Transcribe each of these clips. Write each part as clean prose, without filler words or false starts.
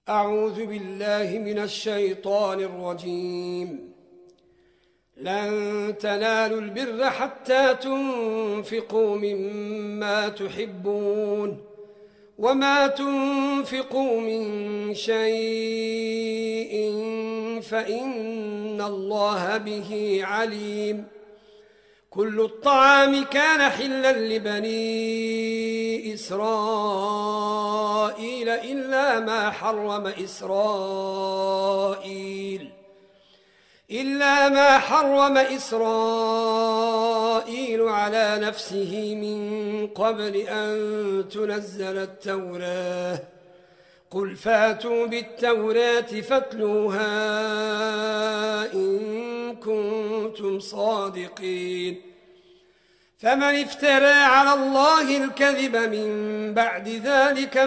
أعوذ بالله من الشيطان الرجيم. لن تنالوا البر حتى تنفقوا مما تحبون وما تنفقوا من شيء فإن الله به عليم. كل الطعام كان حلا لبني إسرائيل إلا ما حرم إسرائيل على نفسه من قبل أن تنزل التوراة. قل فاتوا بالتوراة فاتلوها إن كنتم صادقين. فمن افترى على الله الكذب من بعد ذلك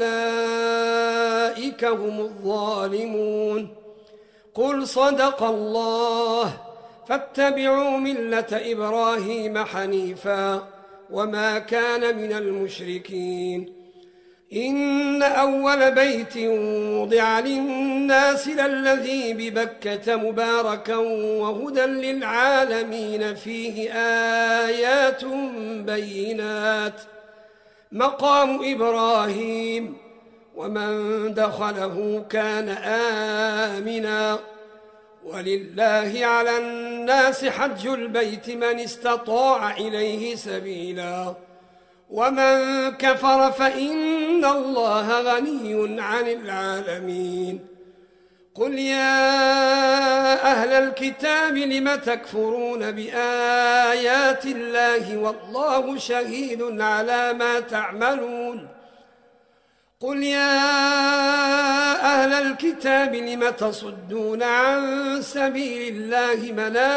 فأولئك هم الظالمون. قل صدق الله فاتبعوا ملة إبراهيم حنيفا وما كان من المشركين. إن أول بيت وضع للناس للذي ببكة مباركا وهدى للعالمين فيه آيات بينات مقام إبراهيم ومن دخله كان آمنا. ولله على الناس حج البيت من استطاع إليه سبيلا ومن كفر فإن الله غني عن العالمين. قل يا أهل الكتاب لم تكفرون بآيات الله والله شهيد على ما تعملون. قل يا أهل الكتاب لم تصدون عن سبيل الله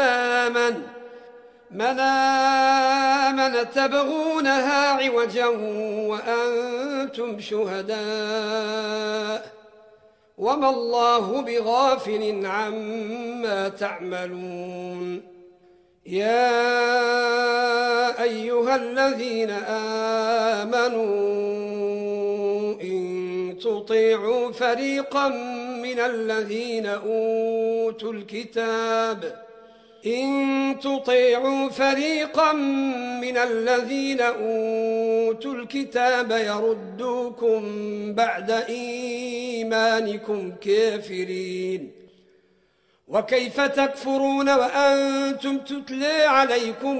من آمن تبغونها عوجا وأنتم شهداء وما الله بغافل عما تعملون. يا أيها الذين آمنوا إن تطيعوا فريقا من الذين أوتوا الكتاب يردوكم بعد إيمانكم كافرين. وكيف تكفرون وأنتم تتلى عليكم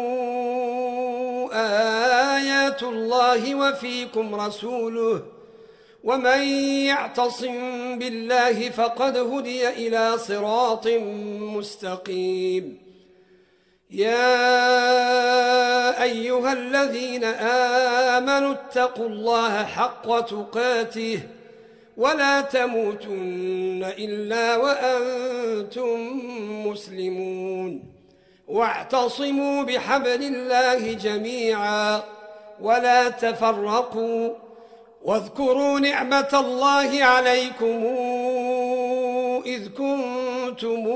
آيات الله وفيكم رسوله ومن يعتصم بالله فقد هدي إلى صراط مستقيم. يا أيها الذين آمنوا اتقوا الله حق تقاته ولا تموتن إلا وأنتم مسلمون. واعتصموا بحبل الله جميعا ولا تفرقوا. واذكروا نعمة الله عليكم إذ كنتم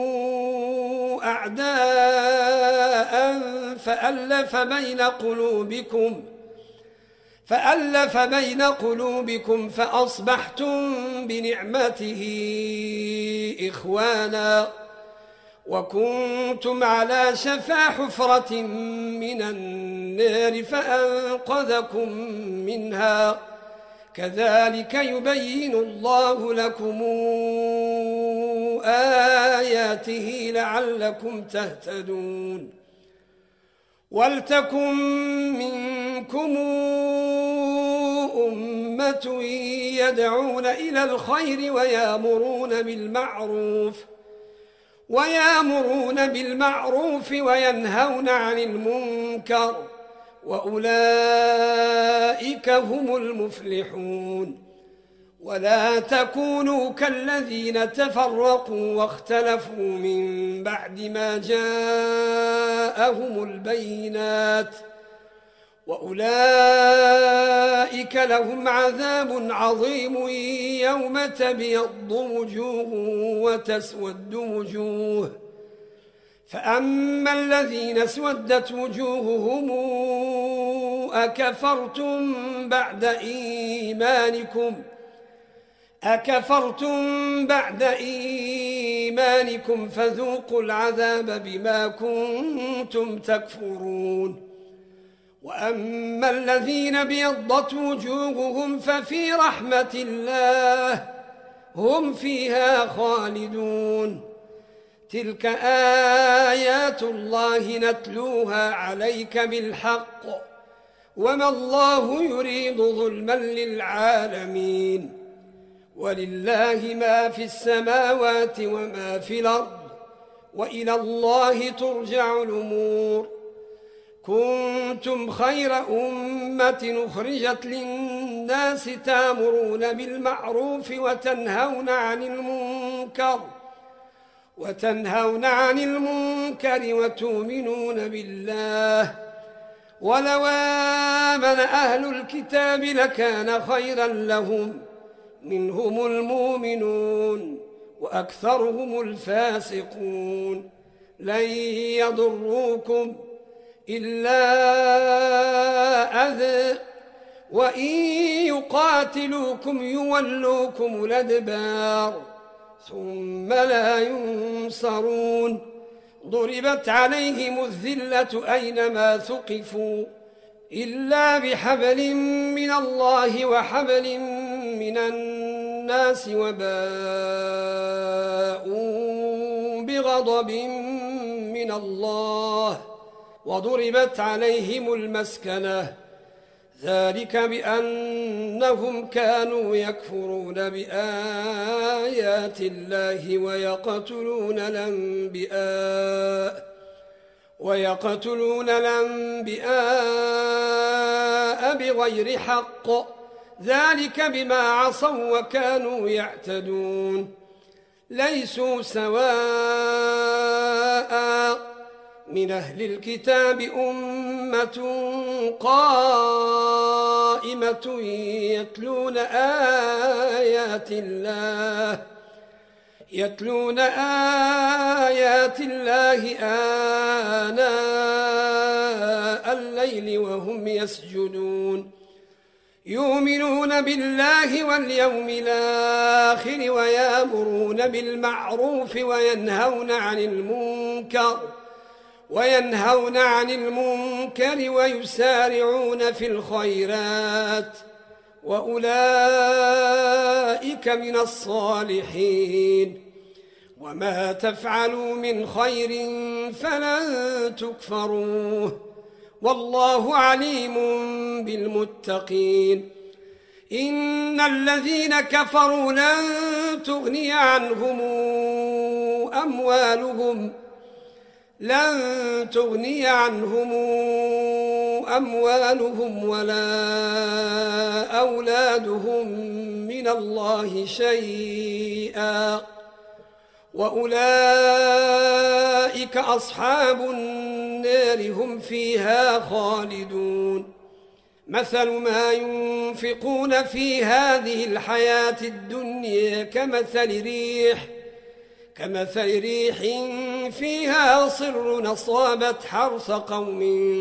أعداء فألف بين قلوبكم فأصبحتم بنعمته إخوانا وكنتم على شفا حفرة من النار فأنقذكم منها. كذلك يبين الله لكم آياته لعلكم تهتدون. ولتكن منكم أمة يدعون إلى الخير ويامرون بالمعروف وينهون عن المنكر وأولئك هم المفلحون. ولا تكونوا كالذين تفرقوا واختلفوا من بعد ما جاءهم البينات وأولئك لهم عذاب عظيم يوم تبيض وجوه وتسود وجوه. فأما الذين اسودت وجوههم أكفرتم بعد إيمانكم أكفرتم بعد إيمانكم فذوقوا العذاب بما كنتم تكفرون وأما الذين ابيضت وجوههم ففي رحمة الله هم فيها خالدون تلك آيات الله نتلوها عليك بالحق وما الله يريد ظلما للعالمين ولله ما في السماوات وما في الأرض وإلى الله ترجع الأمور كنتم خير أمة أخرجت للناس تأمرون بالمعروف وتنهون عن المنكر وتؤمنون بالله ولو آمن أهل الكتاب لكان خيرا لهم منهم المؤمنون وأكثرهم الفاسقون لن يضروكم إلا أذى وإن يقاتلوكم يولوكم الأدبار ثم لا ينصرون ضربت عليهم الذلة أينما ثقفوا إلا بحبل من الله وحبل من الناس وباءوا بغضب من الله وضربت عليهم المسكنة ذلك بأنهم كانوا يكفرون بآيات الله ويقتلون الأنبياء بغير حق ذلك بما عصوا وكانوا يعتدون ليسوا سواء من أهل الكتاب أمة قائمة يتلون آيات الله آناء الليل وهم يسجدون يؤمنون بالله واليوم الآخر ويأمرون بالمعروف وينهون عن المنكر ويسارعون في الخيرات وأولئك من الصالحين وما تفعلوا من خير فلن تكفروه والله عليم بالمتقين إن الذين كفروا لن تغني عنهم أموالهم ولا أولادهم من الله شيئا وأولئك أصحاب النار هم فيها خالدون مثل ما ينفقون في هذه الحياة الدنيا كمثل ريح فيها صر أصابت حرث قوم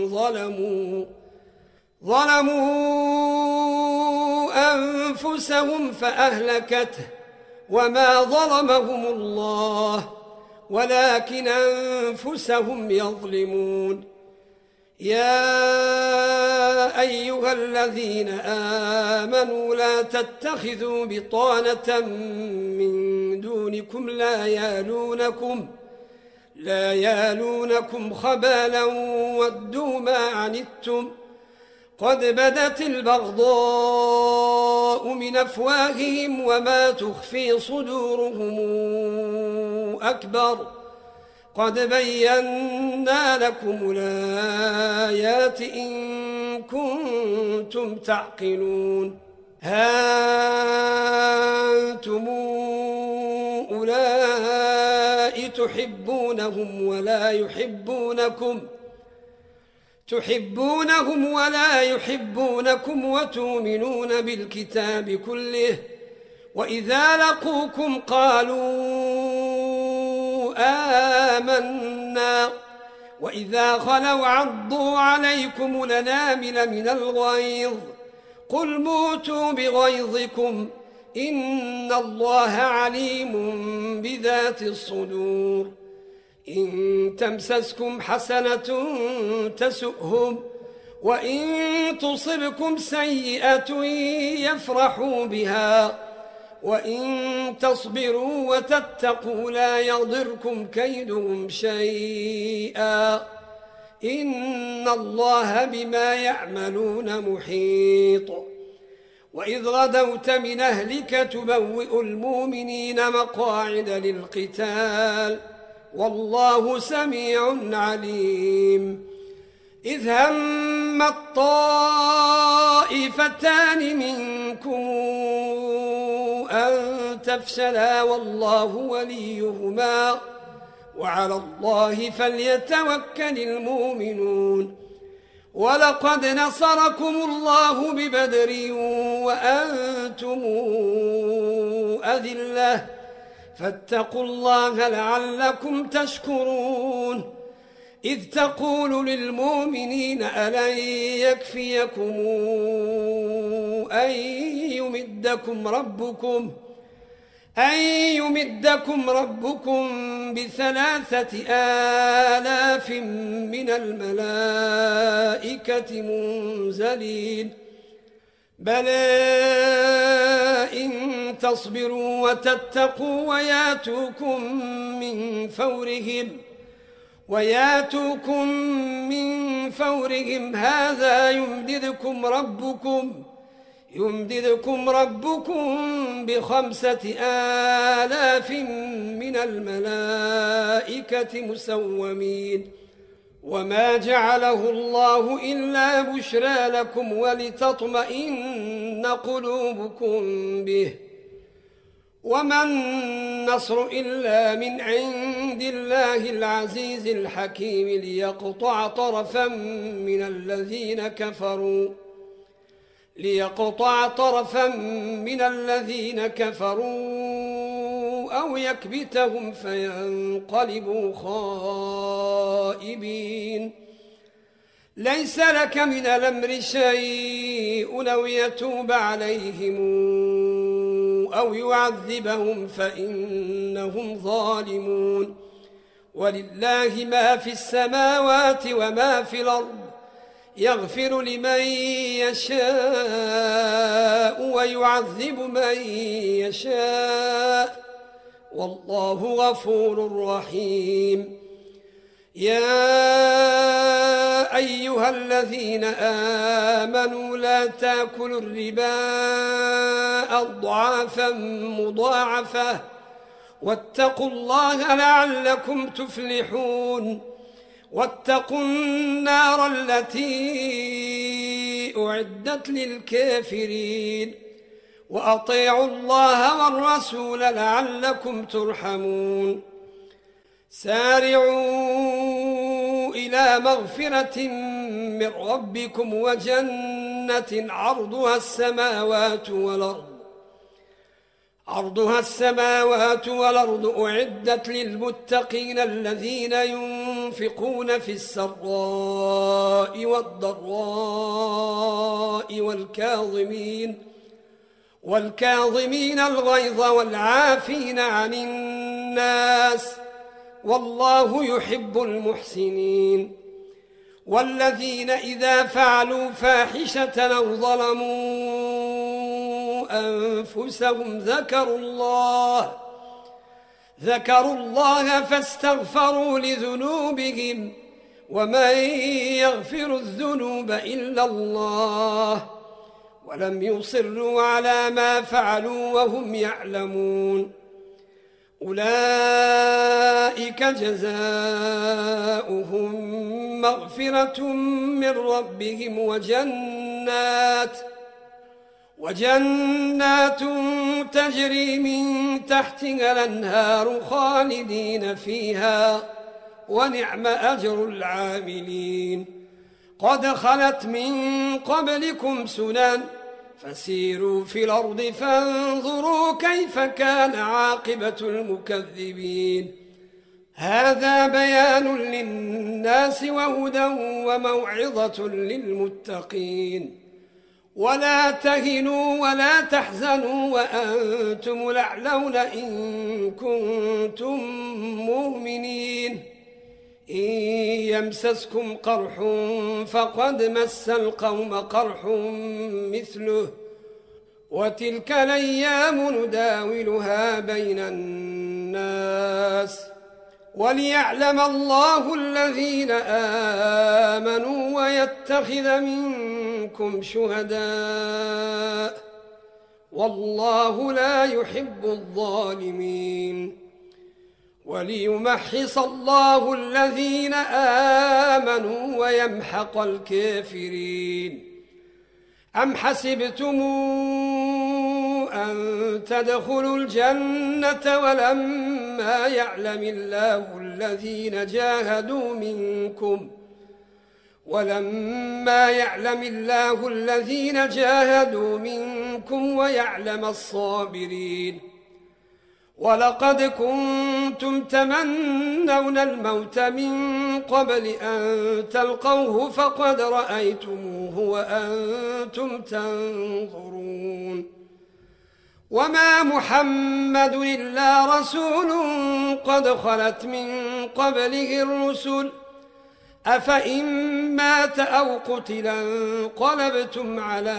ظلموا أنفسهم فأهلكته وما ظلمهم الله ولكن أنفسهم يظلمون يا أيها الذين آمنوا لا تتخذوا بطانة من دونكم لا يالونكم خبالا ودوا ما عنتم قد بدت البغضاء من أفواههم وما تخفي صدورهم أكبر قد بينا لكم الآيات إن كنتم تعقلون ها أنتم أولئك تحبونهم ولا يحبونكم وتؤمنون بالكتاب كله وإذا لقوكم قالوا آمنا وإذا خلوا عضوا عليكم الأنامل من الغيظ قل موتوا بغيظكم إن الله عليم بذات الصدور إن تمسسكم حسنة تسؤهم وإن تصبكم سيئة يفرحوا بها وإن تصبروا وتتقوا لا يضركم كيدهم شيئا إن الله بما يعملون محيط وإذ غدوت من أهلك تبوئ المؤمنين مقاعد للقتال والله سميع عليم إذ هم الطائفتان منكم أن تفشلا والله وليهما وعلى الله فليتوكل المؤمنون ولقد نصركم الله ببدر وأنتم أذلة فاتقوا الله لعلكم تشكرون إذ تقول للمؤمنين ألن يكفيكم أن يمدكم ربكم ب3,000 من الملائكة منزلين بلى إن تصبروا وتتقوا وياتوكم من فورهم هذا يمددكم ربكم ب5,000 من الملائكة مسومين وما جعله الله إلا بشرى لكم ولتطمئن قلوبكم به وما النصر إلا من عند الله العزيز الحكيم ليقطع طرفا من الذين كفروا أو يكبتهم فينقلبوا خائبين ليس لك من الأمر شيء أو يتوب عليهم أو يعذبهم فإنهم ظالمون ولله ما في السماوات وما في الأرض يغفر لمن يشاء ويعذب من يشاء والله غفور رحيم يا أيها الذين آمنوا لا تأكلوا الربا أضعافا مضاعفة واتقوا الله لعلكم تفلحون واتقوا النار التي أعدت للكافرين وأطيعوا الله والرسول لعلكم ترحمون سارعوا إلى مغفرة من ربكم وجنة عرضها السماوات والأرض أعدت للمتقين الذين ينفقون في السراء والضراء والكاظمين الغيظ والعافين عن الناس والله يحب المحسنين والذين إذا فعلوا فاحشة أو ظلموا أنفسهم ذكروا الله فاستغفروا لذنوبهم ومن يغفر الذنوب إلا الله ولم يصروا على ما فعلوا وهم يعلمون أولئك جزاؤهم مغفرة من ربهم وجنات تجري من تحتها الأنهار خالدين فيها ونعم أجر العاملين قد خلت من قبلكم سنن فسيروا في الأرض فانظروا كيف كان عاقبة المكذبين هذا بيان للناس وهدى وموعظة للمتقين ولا تهنوا ولا تحزنوا وأنتم الأعلون إن كنتم مؤمنين إن يمسسكم قرح فقد مس القوم قرح مثله وتلك الأيام نداولها بين الناس وليعلم الله الذين آمنوا ويتخذ منكم شهداء والله لا يحب الظالمين وليمحص الله الذين آمنوا ويمحق الكافرين أم حسبتم أن تدخلوا الجنة ولما يعلم الله الذين جاهدوا منكم ويعلم الصابرين ولقد كنتم تمنون الموت من قبل أن تلقوه فقد رأيتموه وأنتم تنظرون وما محمد إلا رسول قد خلت من قبله الرسل أفإن مات أو قتل انقلبتم على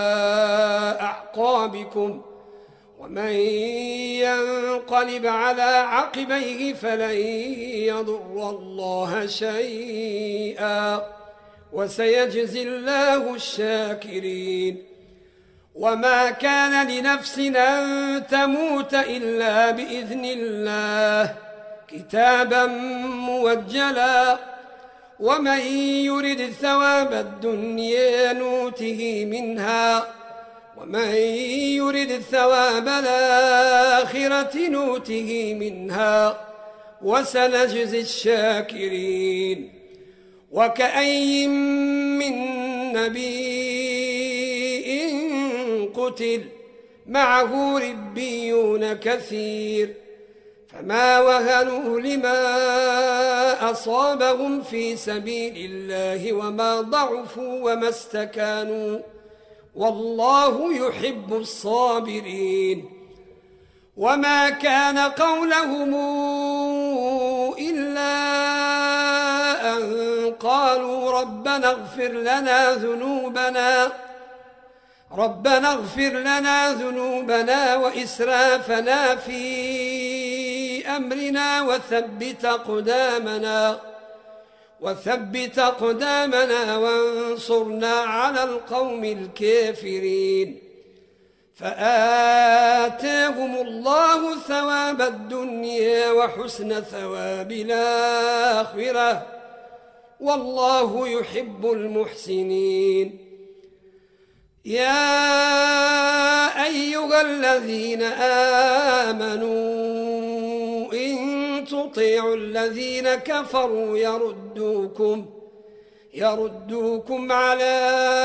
أعقابكم ومن ينقلب على عقبيه فلن يضر الله شيئا وسيجزي الله الشاكرين وما كان لنفس أن تموت إلا بإذن الله كتابا موجلا ومن يرد ثواب الدنيا نوته منها ومن يرد ثواب الآخرة نوته منها وسنجزي الشاكرين وكأي من نبي قتل معه ربيون كثير فما وهنوا لما أصابهم في سبيل الله وما ضعفوا وما استكانوا والله يحب الصابرين وما كان قولهم إلا أن قالوا ربنا اغفر لنا ذنوبنا وإسرافنا في أمرنا وثبت أقدامنا وانصرنا على القوم الكافرين فآتاهم الله ثواب الدنيا وحسن ثواب الآخرة والله يحب المحسنين يا أيها الذين آمنوا إن تطيعوا الذين كفروا يردوكم على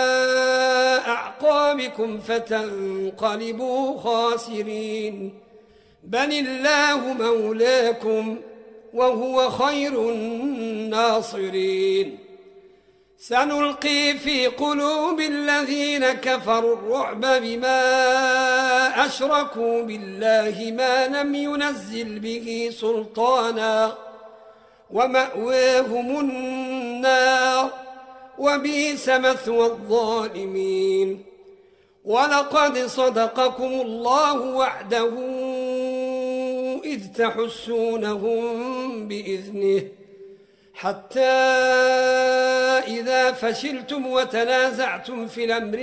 أعقابكم فتنقلبوا خاسرين بل الله مولاكم وهو خير الناصرين سنلقي في قلوب الذين كفروا الرعب بما أشركوا بالله ما لم ينزل به سلطانا ومأواهم النار وبئس مثوى الظالمين ولقد صدقكم الله وعده إذ تحسونهم بإذنه حتى إذا فشلتم وتنازعتم في الأمر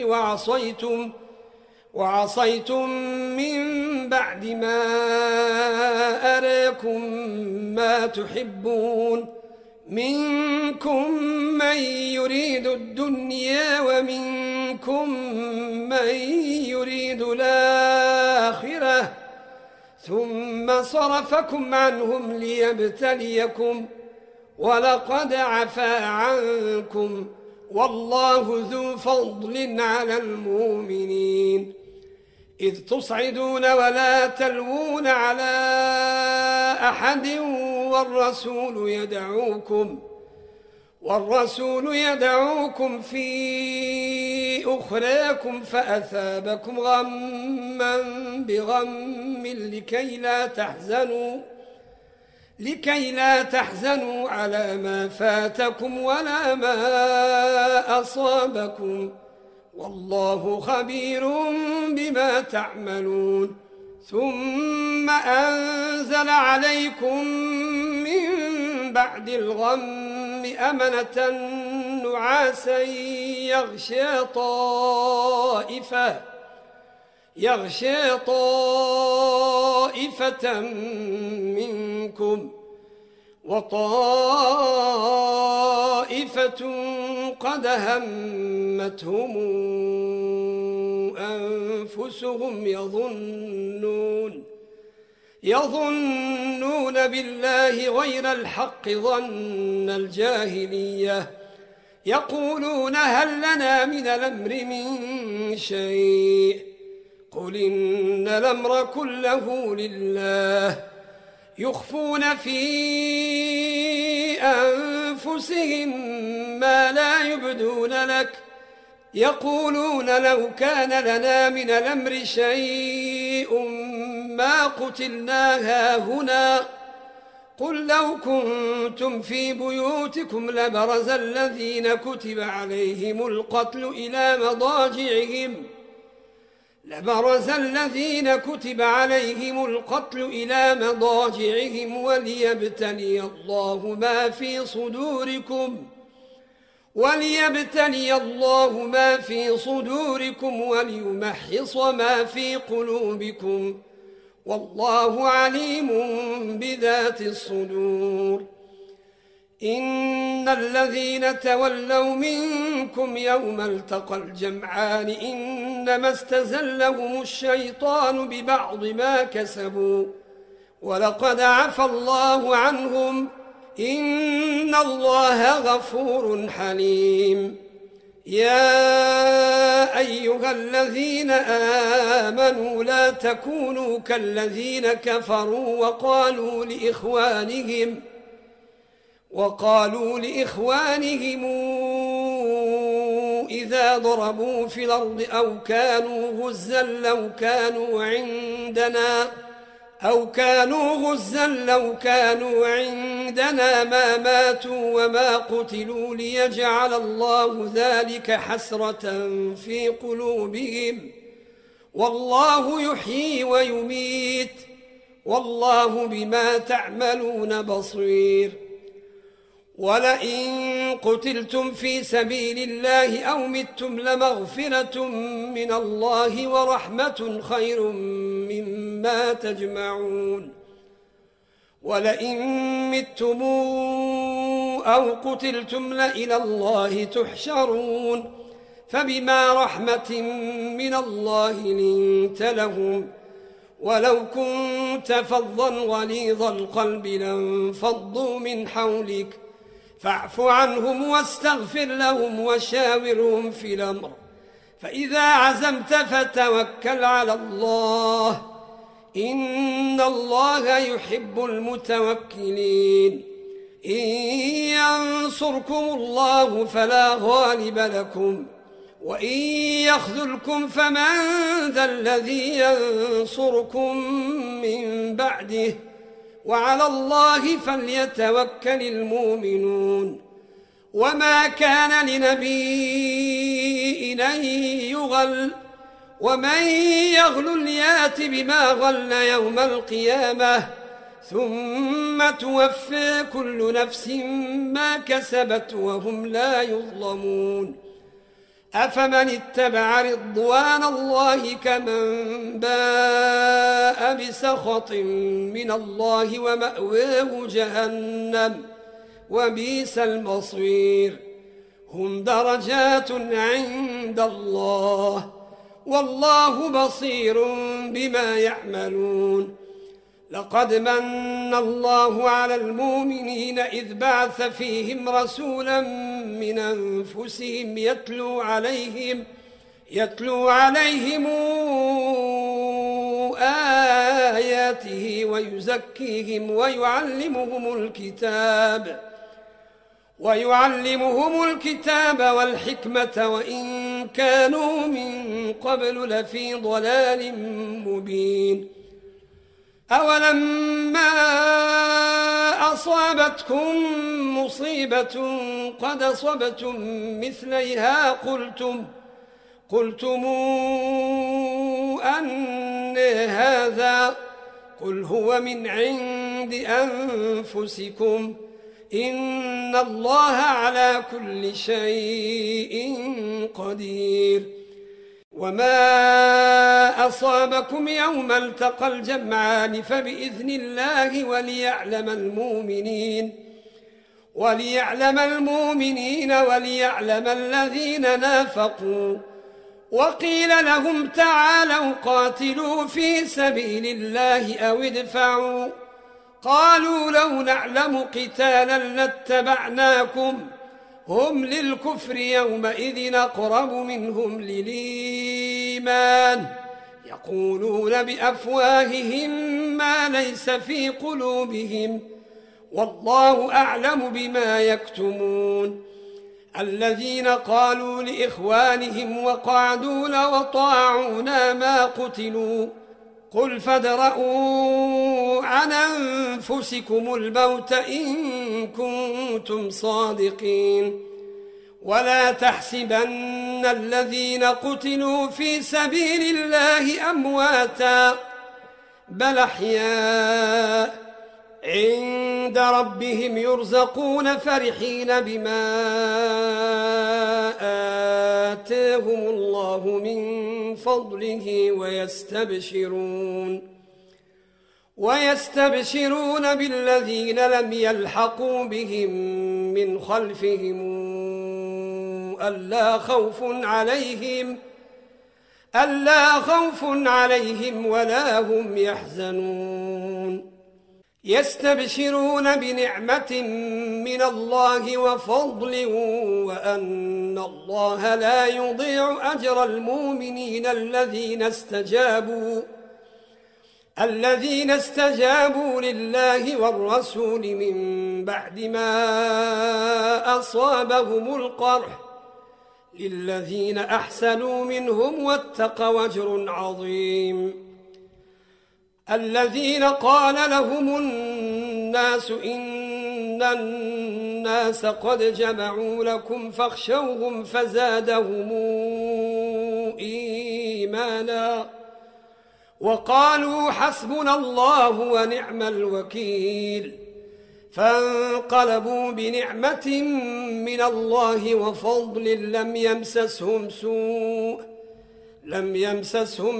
وعصيتم من بعد ما أراكم ما تحبون منكم من يريد الدنيا ومنكم من يريد الآخرة ثم صرفكم عنهم ليبتليكم ولقد عفا عنكم والله ذو فضل على المؤمنين إذ تصعدون ولا تلوون على والرسول يدعوكم في أخراكم فأثابكم غما بغم لكي لا تحزنوا على ما فاتكم ولا ما أصابكم والله خبير بما تعملون ثم أنزل عليكم من بعد الغم أمنة نعاسا يغشى طائفة منكم وطائفة قد همتهم أنفسهم يظنون بالله غير الحق ظن الجاهلية يقولون هل لنا من الأمر من شيء قل إن الأمر كله لله يخفون في أنفسهم ما لا يبدون لك يقولون لو كان لنا من الأمر شيء ما قتلنا هاهنا قل لو كنتم في بيوتكم لبرز الذين كتب عليهم القتل إلى مضاجعهم وليبتلي الله ما في صدوركم وليمحص ما في قلوبكم والله عليم بذات الصدور إن الذين تولوا منكم يوم التقى الجمعان إنما استزلهم الشيطان ببعض ما كسبوا ولقد عفى الله عنهم إن الله غفور حليم يا أيها الذين آمنوا لا تكونوا كالذين كفروا وقالوا لإخوانهم إذا ضربوا في الأرض أو كانوا غزا لو كانوا عندنا ما ماتوا وما قتلوا ليجعل الله ذلك حسرة في قلوبهم والله يحيي ويميت والله بما تعملون بصير ولئن قتلتم في سبيل الله أو متم لمغفرة من الله ورحمة خير مما تجمعون ولئن متم أو قتلتم لإلى الله تحشرون فبما رحمة من الله لنت لهم ولو كنت فظا غليظ القلب لانفضوا من حولك فاعف عنهم واستغفر لهم وشاورهم في الأمر فإذا عزمت فتوكل على الله إن الله يحب المتوكلين إن ينصركم الله فلا غالب لكم وإن يخذلكم فمن ذا الذي ينصركم من بعده وعلى الله فليتوكل المؤمنون وما كان لنبي أن يغل ومن يغل يات بما غل يوم القيامة ثم توفى كل نفس ما كسبت وهم لا يظلمون أفمن اتبع رضوان الله كمن باء بسخط من الله ومأواه جهنم وبئس المصير هم درجات عند الله والله بصير بما يعملون لقد من الله على المؤمنين إذ بعث فيهم رسولا من أنفسهم يتلو عليهم آياته ويزكيهم ويعلمهم الكتاب والحكمة وإن كانوا من قبل لفي ضلال مبين. أولما أصابتكم مصيبة قد أصبتم مثليها قلتم أن هذا؟ قل هو من عند أنفسكم إن الله على كل شيء قدير. وما أصابكم يوم التقى الجمعان فبإذن الله وليعلم المؤمنين وليعلم الذين نافقوا. وقيل لهم تعالوا قاتلوا في سبيل الله أو ادفعوا. قالوا لو نعلم قتالا لاتبعناكم هم للكفر يومئذ أقرب منهم للإيمان يقولون بأفواههم ما ليس في قلوبهم والله أعلم بما يكتمون. الذين قالوا لإخوانهم وقعدوا لو طاعونا ما قتلوا قل فادرءوا عن أنفسكم الموت إن كنتم صادقين. ولا تحسبن الذين قتلوا في سبيل الله أمواتا بل أحياء عند ربهم يرزقون فرحين بما آتاهم الله من فضله ويستبشرون بالذين لم يلحقوا بهم من خلفهم ألا خوف عليهم ولا هم يحزنون. يستبشرون بنعمة من الله وفضل وأن الله لا يضيع أجر المؤمنين الذين استجابوا لله والرسول من بعد ما أصابهم القرح للذين أحسنوا منهم واتقوا أجر عظيم. الذين قال لهم الناس إن الناس قد جمعوا لكم فاخشوهم فزادهم إيمانا وقالوا حسبنا الله ونعم الوكيل. فانقلبوا بنعمة من الله وفضل لم يمسسهم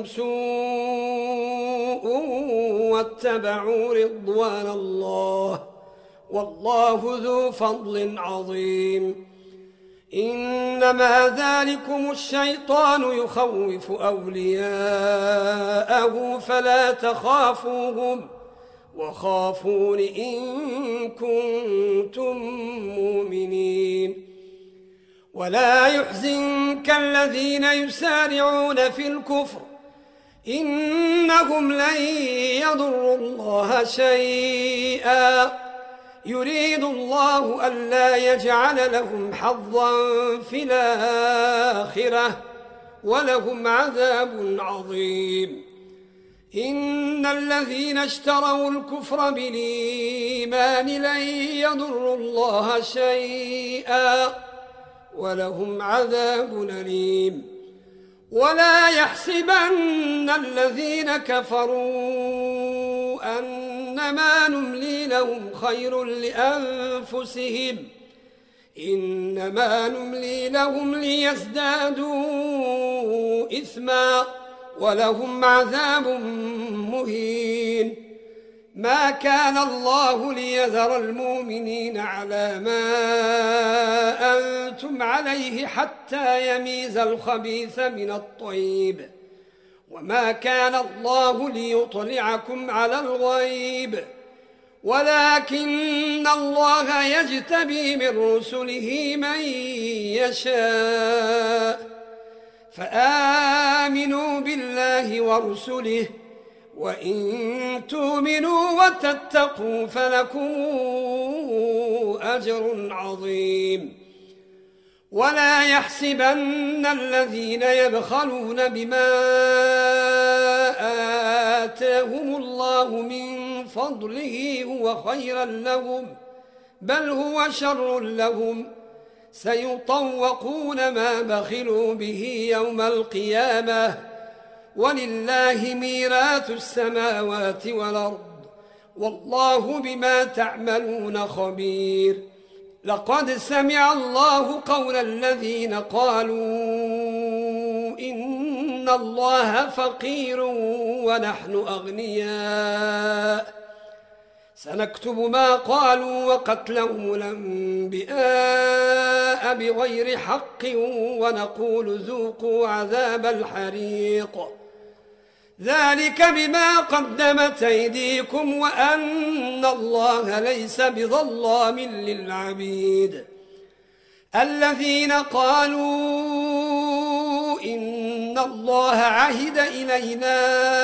سوء واتبعوا رضوان الله والله ذو فضل عظيم. إنما ذلكم الشيطان يخوف أولياءه فلا تخافوهم وخافون إن كنتم مؤمنين. ولا يحزنك الذين يسارعون في الكفر إنهم لن يضروا الله شيئا يريد الله ألا يجعل لهم حظا في الآخرة ولهم عذاب عظيم. إن الذين اشتروا الكفر بالإيمان لن يضروا الله شيئا ولهم عذاب أليم. ولا يحسبن الذين كفروا أنما نملي لهم خير لأنفسهم إنما نملي لهم ليزدادوا إثما ولهم عذاب مهين. ما كان الله ليذر المؤمنين على ما أنتم عليه حتى يميز الخبيث من الطيب وما كان الله ليطلعكم على الغيب ولكن الله يجتبي من رسله من يشاء. فآمنوا بالله ورسله وإن تؤمنوا وتتقوا فلكم أجر عظيم. ولا يحسبن الذين يبخلون بما آتاهم الله من فضله هو خيرا لهم، بل هو شر لهم، سيطوقون ما بخلوا به يوم القيامة، ولله ميراث السماوات والأرض، والله بما تعملون خبير. لقد سمع الله قول الذين قالوا إن الله فقير ونحن أغنياء، سنكتب ما قالوا وقتلهم الأنبياء بغير حق ونقول ذوقوا عذاب الحريق، ذلك بما قدمت أيديكم وأن الله ليس بظلام للعبيد. الذين قالوا إن الله عهد إلينا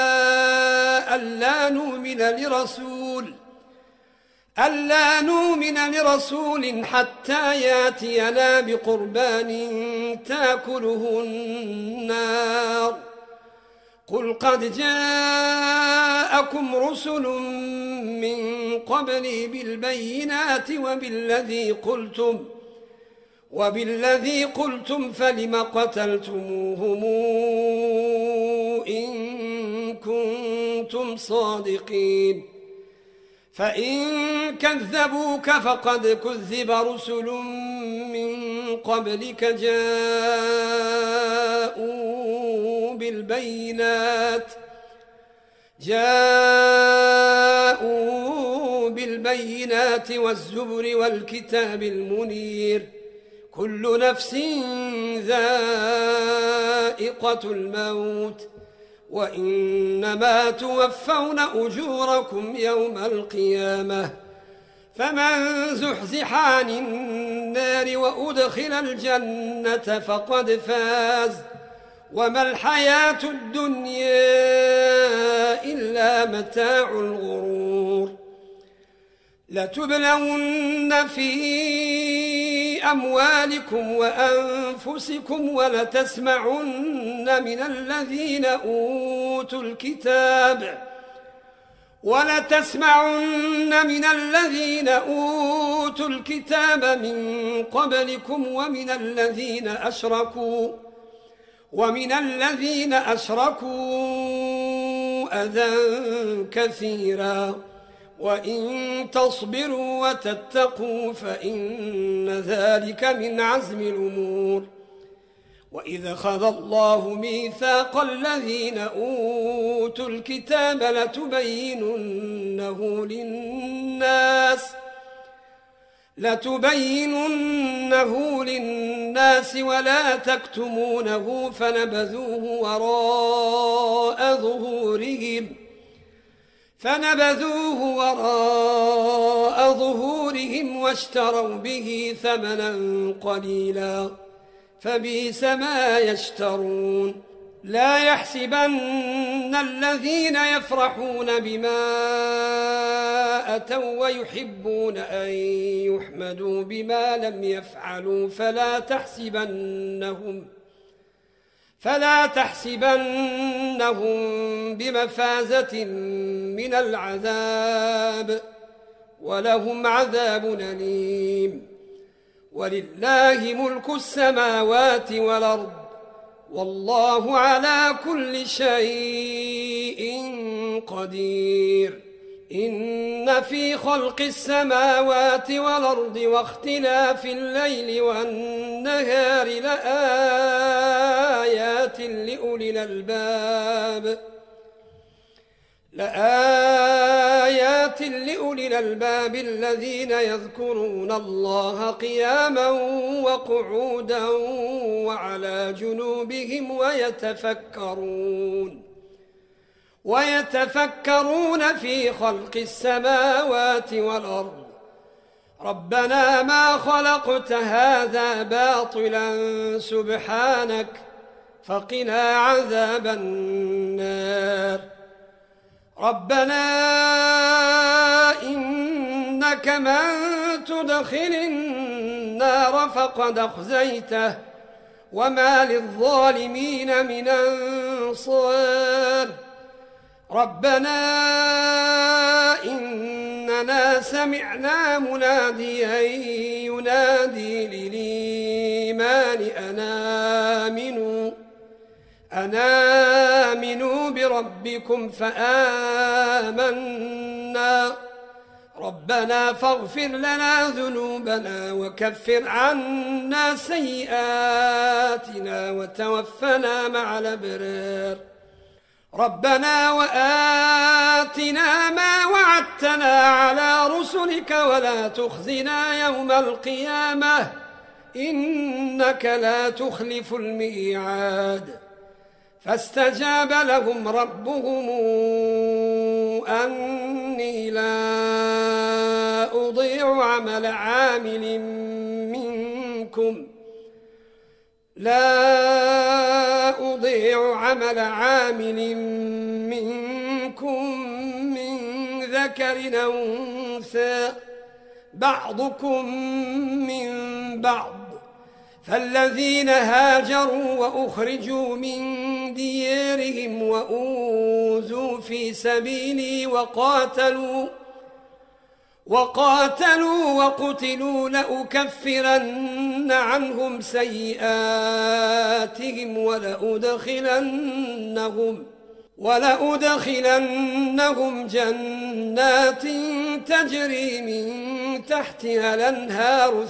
ألا نؤمن لرسول حتى ياتينا بقربان تأكله النار، قل قد جاءكم رسل من قبلي بالبينات وبالذي قلتم فلم قتلتموهم إن كنتم صادقين. فإن كذبوك فقد كذب رسل من قبلك جاءوا بالبينات والزبر والكتاب المنير، كل نفس ذائقة الموت، وإنما توفون أجوركم يوم القيامة، فمن زحزح عن النار وأدخل الجنة فقد فاز، وما الحياة الدنيا إلا متاع الغرور. لتبلون في أموالكم وأنفسكم ولتسمعن من الذين أوتوا الكتاب من قبلكم ومن الذين أشركوا أذى كثيرا، وإن تصبروا وتتقوا فإن ذلك من عزم الأمور. وإذا أخذ الله ميثاق الذين أوتوا الكتاب لتبيننه للناس ولا تكتمونه فنبذوه وراء ظهورهم واشتروا به ثمنا قليلا، فبئس ما يشترون. لا يحسبن الذين يفرحون بما أتوا ويحبون أن يحمدوا بما لم يفعلوا فلا تحسبنهم بمفازة من العذاب، ولهم عذاب أليم. ولله ملك السماوات والأرض، والله على كل شيء قدير. إن في خلق السماوات والأرض واختلاف الليل والنهار لآيات لأولي الألباب الذين يذكرون الله قياما وقعودا وعلى جنوبهم ويتفكرون في خلق السماوات والأرض ربنا ما خلقت هذا باطلا سبحانك فقنا عذاب النار. ربنا إنك من تدخل النار فقد أخزيته وما للظالمين من أنصار ربنا إننا سمعنا مناديا ينادي للإيمان أن آمنوا بربكم فآمنا ربنا فاغفر لنا ذنوبنا وكفر عنا سيئاتنا وتوفنا مع الأبرار ربنا وآتنا ما وعدتنا على رسلك ولا تخزنا يوم القيامة إنك لا تخلف الميعاد فاستجاب لهم ربهم أني لا أضيع عمل عامل منكم من ذكر أو أنثى بعضكم من بعض فالذين هاجروا وأخرجوا من ديارهم وأوذوا في سبيلي وقاتلوا وقتلوا لأكفرن عنهم سيئاتهم ولأدخلنهم جنات تجري من تحتها الأنهار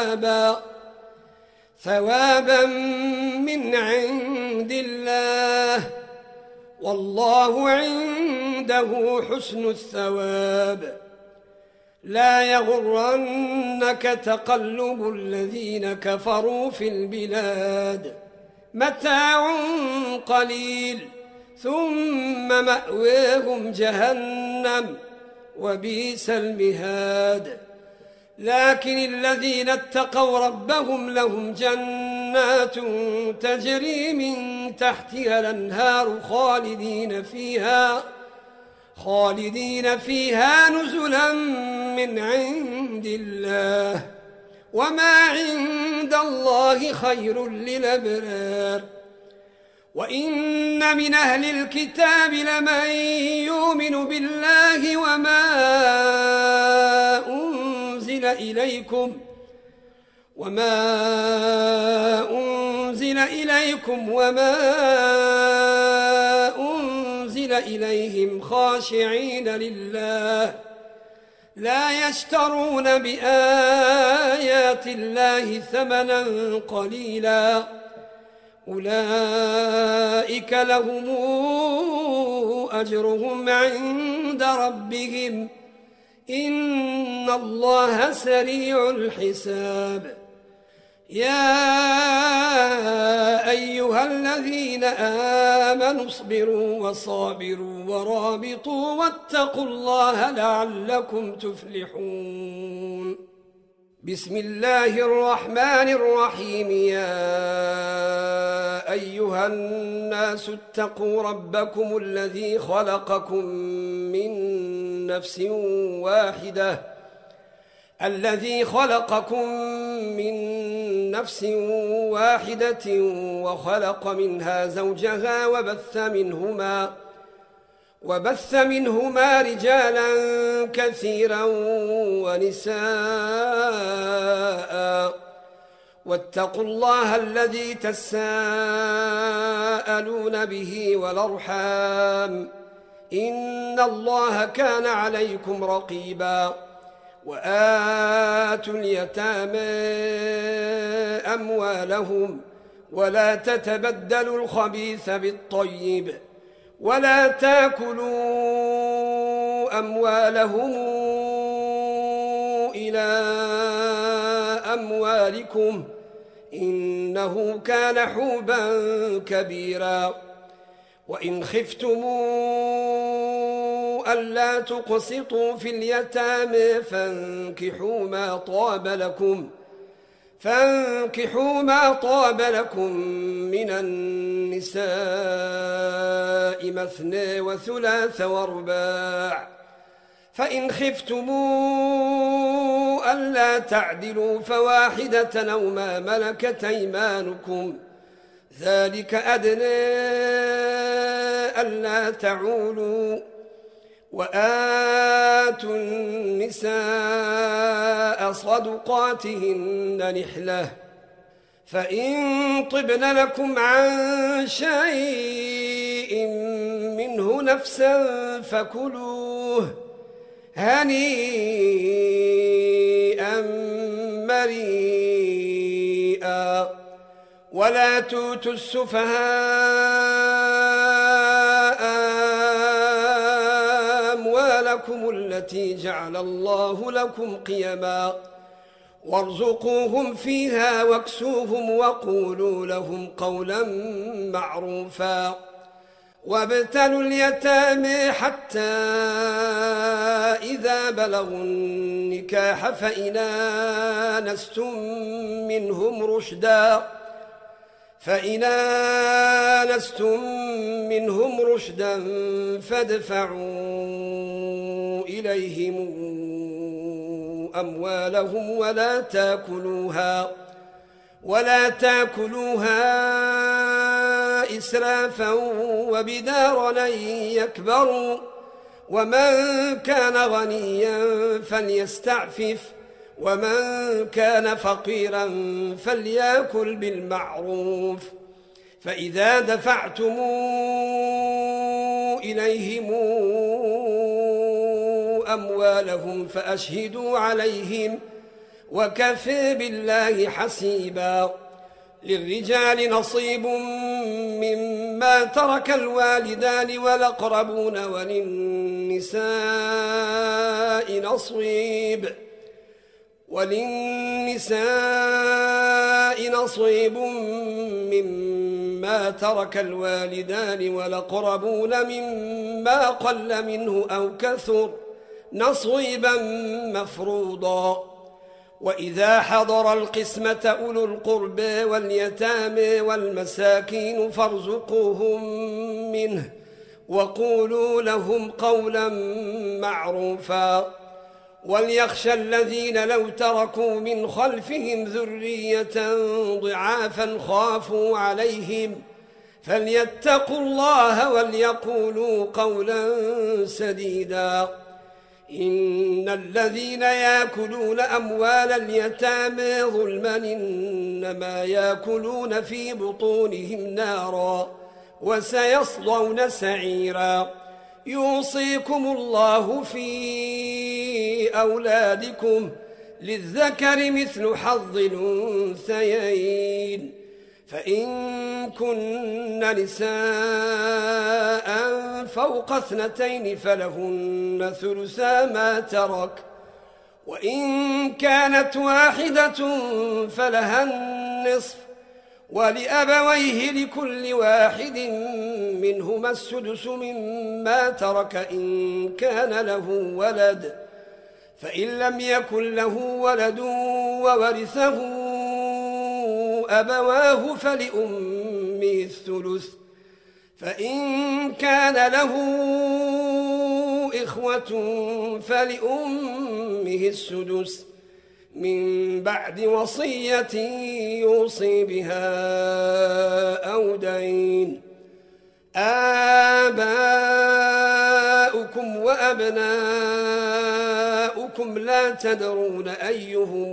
ثوابا من عند الله والله عنده حسن الثواب لا يغرنك تقلب الذين كفروا في البلاد متاع قليل ثم مأواهم جهنم وبئس المهاد لكن الذين اتقوا ربهم لهم جنات تجري من تحتها الأنهار خالدين فيها نزلا من عند الله وما عند الله خير للأبرار وإن من أهل الكتاب لمن يؤمن بالله وما أنزل إليكم وما أنزل إليهم خاشعين لله لا يشترون بآيات الله ثمنا قليلا أولئك لهم أجرهم عند ربهم إن الله سريع الحساب يا أيها الذين آمنوا اصبروا وصابروا ورابطوا واتقوا الله لعلكم تفلحون بسم الله الرحمن الرحيم يا أيها الناس اتقوا ربكم الذي خلقكم من نفس واحدة وخلق منها زوجها وبث منهما رجالا كثيرا ونساء واتقوا الله الذي تساءلون به والأرحام إن الله كان عليكم رقيبا وآتوا اليتامى أموالهم ولا تتبدلوا الخبيث بالطيب ولا تاكلوا أموالهم إلى أموالكم إنه كان حوبا كبيرا وإن خفتموا ألا تقسطوا في اليتامى فانكحوا ما طاب لكم فانكحوا ما طاب لكم من النساء مثنى وثلاث ورباع، فإن خفتموا ألا تعدلوا فواحدة أو ما ملكت أيمانكم، ذلك أدنى ألا تعولوا. وآتوا النساء صدقاتهن نحلة، فإن طبن لكم عن شيء منه نفسا فكلوه هنيئا مريئا. ولا توتوا السفهاء أموالكم التي جعل الله لكم قيما، وارزقوهم فيها واكسوهم وقولوا لهم قولا معروفا. وابتلوا اليتامى حتى إذا بلغوا النكاح فإن آنستم منهم رشدا فادفعوا إليهم أموالهم ولا تاكلوها إسرافا وبدارا أن يكبروا، ومن كان غنيا فليستعفف، ومن كان فقيرا فليأكل بالمعروف. فإذا دفعتم إليهم أموالهم فأشهدوا عليهم، وكفى بالله حسيبا. للرجال نصيب مما ترك الوالدان والأقربون، وللنساء نصيب مما ترك الوالدان والأقربون مما قل منه أو كثر نصيبا مفروضا. وإذا حضر القسمة أولو القربى واليتامى والمساكين فارزقوهم منه وقولوا لهم قولا معروفا. وليخشى الذين لو تركوا من خلفهم ذرية ضعافا خافوا عليهم فليتقوا الله وليقولوا قولا سديدا. إن الذين يأكلون أموال اليتامى ظلما إنما يأكلون في بطونهم نارا وسيصلون سعيرا. يوصيكم الله في أولادكم للذكر مثل حظ الأنثيين، فإن كن نساء فوق 2 فلهن ثلثا ما ترك، وإن كانت واحدة فلها النصف، ولأبويه لكل واحد منهما السدس مما ترك إن كان له ولد، فإن لم يكن له ولد وورثه أبواه فلأمه الثلث، فإن كان له إخوة فلأمه السدس من بعد وصية يوصي بها أو دين. آباؤكم وأبناؤكم لا تدرون أيهم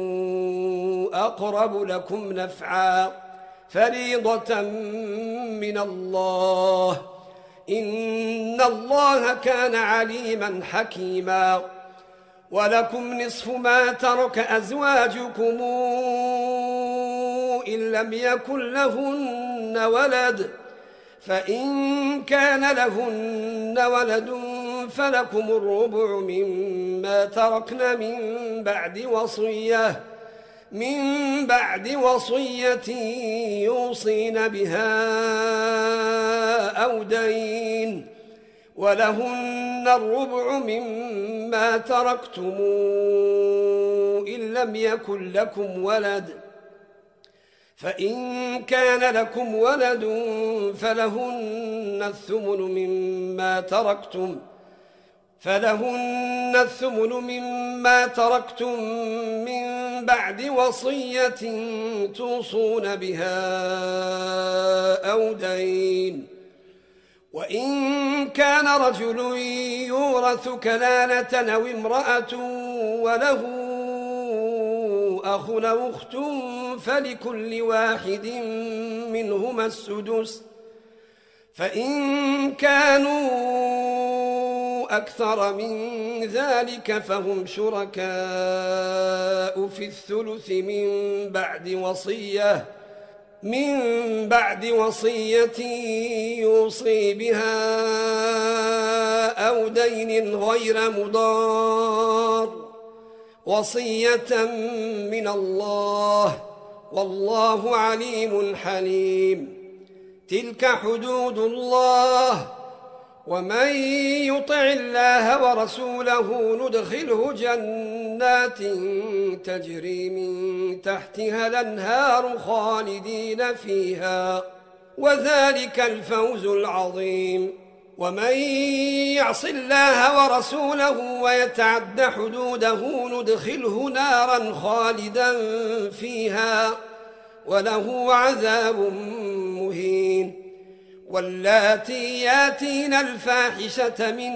أقرب لكم نفعا فريضة من الله، إن الله كان عليما حكيما. ولكم نصف ما ترك أزواجكم إن لم يكن لهن ولد، فإن كان لهن ولد فلكم الربع مما تركن من بعد وصية يوصين بها أو دين، ولهن الربع مما تركتم إن لم يكن لكم ولد فإن كان لكم ولد فلهن الثمن مما تركتم من بعد وصية توصون بها أو دين. وإن كان رجل يورث كلالة أو امرأة وله أخ أو أخت فلكل واحد منهما السدس، فإن كانوا أكثر من ذلك فهم شركاء في الثلث من بعد وصية يوصي بها أو دين غير مضار، وصية من الله والله عليم حليم. تلك حدود الله، ومن يطع الله ورسوله ندخله جنات تجري من تحتها الأنهار خالدين فيها، وذلك الفوز العظيم. ومن يعص الله ورسوله ويتعد حدوده ندخله نارا خالدا فيها وله عذاب مهين. واللاتي ياتين الفاحشة من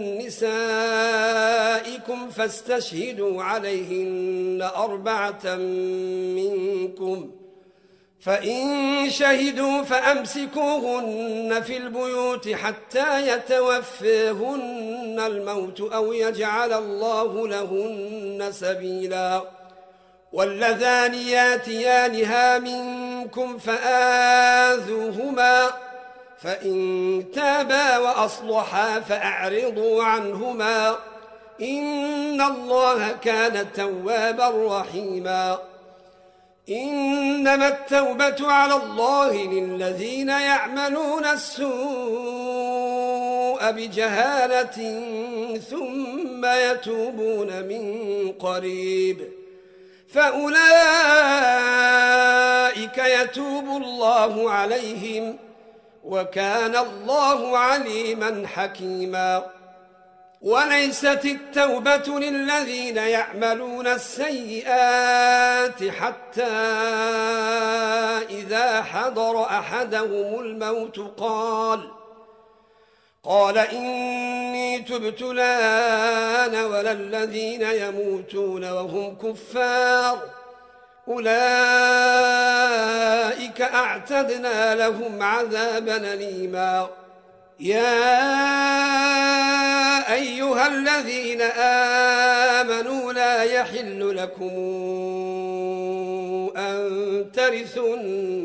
نسائكم فاستشهدوا عليهن 4 منكم، فإن شهدوا فأمسكوهن في البيوت حتى يتوفاهن الموت أو يجعل الله لهن سبيلا. واللذان ياتيانها منكم فآذوهما، فإن تابا وأصلحا فأعرضوا عنهما إن الله كان توابا رحيما. إنما التوبة على الله للذين يعملون السوء بجهالة ثم يتوبون من قريب فأولئك يتوب الله عليهم وكان الله عليما حكيما. وليست التوبة للذين يعملون السيئات حتى إذا حضر أحدهم الموت قال إني تبت الآن ولا الذين يموتون وهم كفار أولئك أعتدنا لهم عذابا أليما. يا أيها الذين آمنوا لا يحل لكم أن ترثوا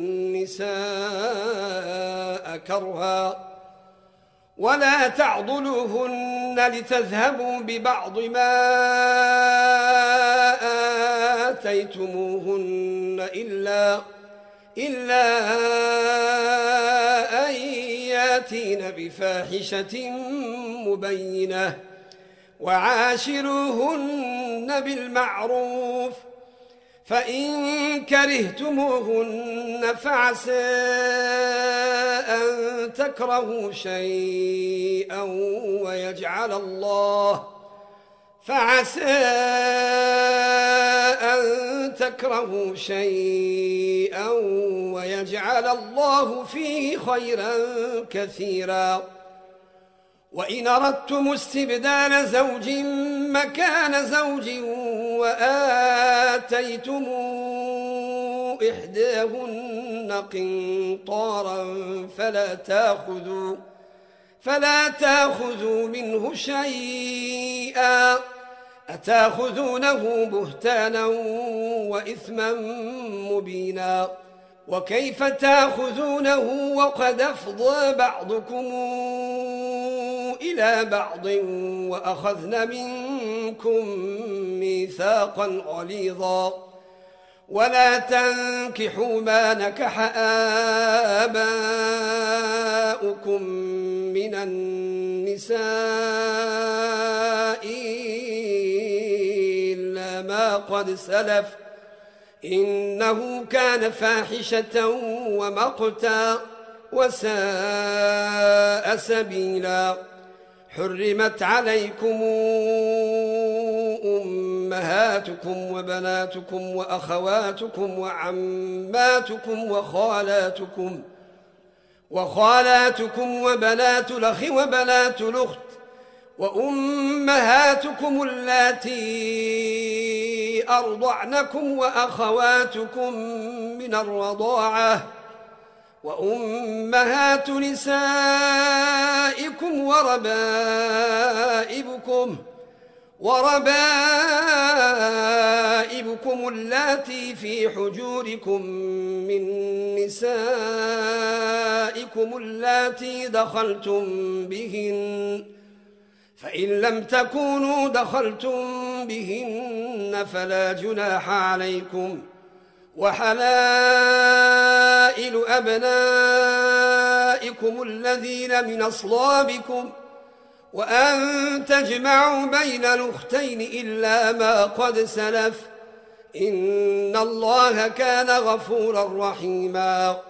النساء كرها ولا تعضلوهن لتذهبوا ببعض ما آتيتموهن إلا أن ياتين بفاحشة مبينة وعاشروهن بالمعروف، فإن كرهتموهن فعسى أن تكرهوا شيئا ويجعل الله فيه خيرا كثيرا. وإن أردتم استبدال زوج مكان زوج وآتيتم إحداهن قنطارا فلا تأخذوا منه شيئا أتأخذونه بهتانا وإثما مبينا. وكيف تأخذونه وقد أفضى بعضكم إلى بعض وأخذن منكم ميثاقا غليظا. ولا تنكحوا ما نكح آباؤكم من النساء إلا ما قد سلف إنه كان فاحشة ومقتا وساء سبيلا. حرمت عليكم أمهاتكم وبناتكم وأخواتكم وعماتكم وخالاتكم وبنات الأخ وبنات الأخت وأمهاتكم اللاتي أرضعنكم وأخواتكم من الرضاعة وأمهات نسائكم وربائبكم اللاتي في حجوركم من نسائكم اللاتي دخلتم بهن، فإن لم تكونوا دخلتم بهن فلا جناح عليكم، وحلائل أبنائكم الذين من أصلابكم، وأن تجمعوا بين الأختين إلا ما قد سلف، إن الله كان غفورا رحيما.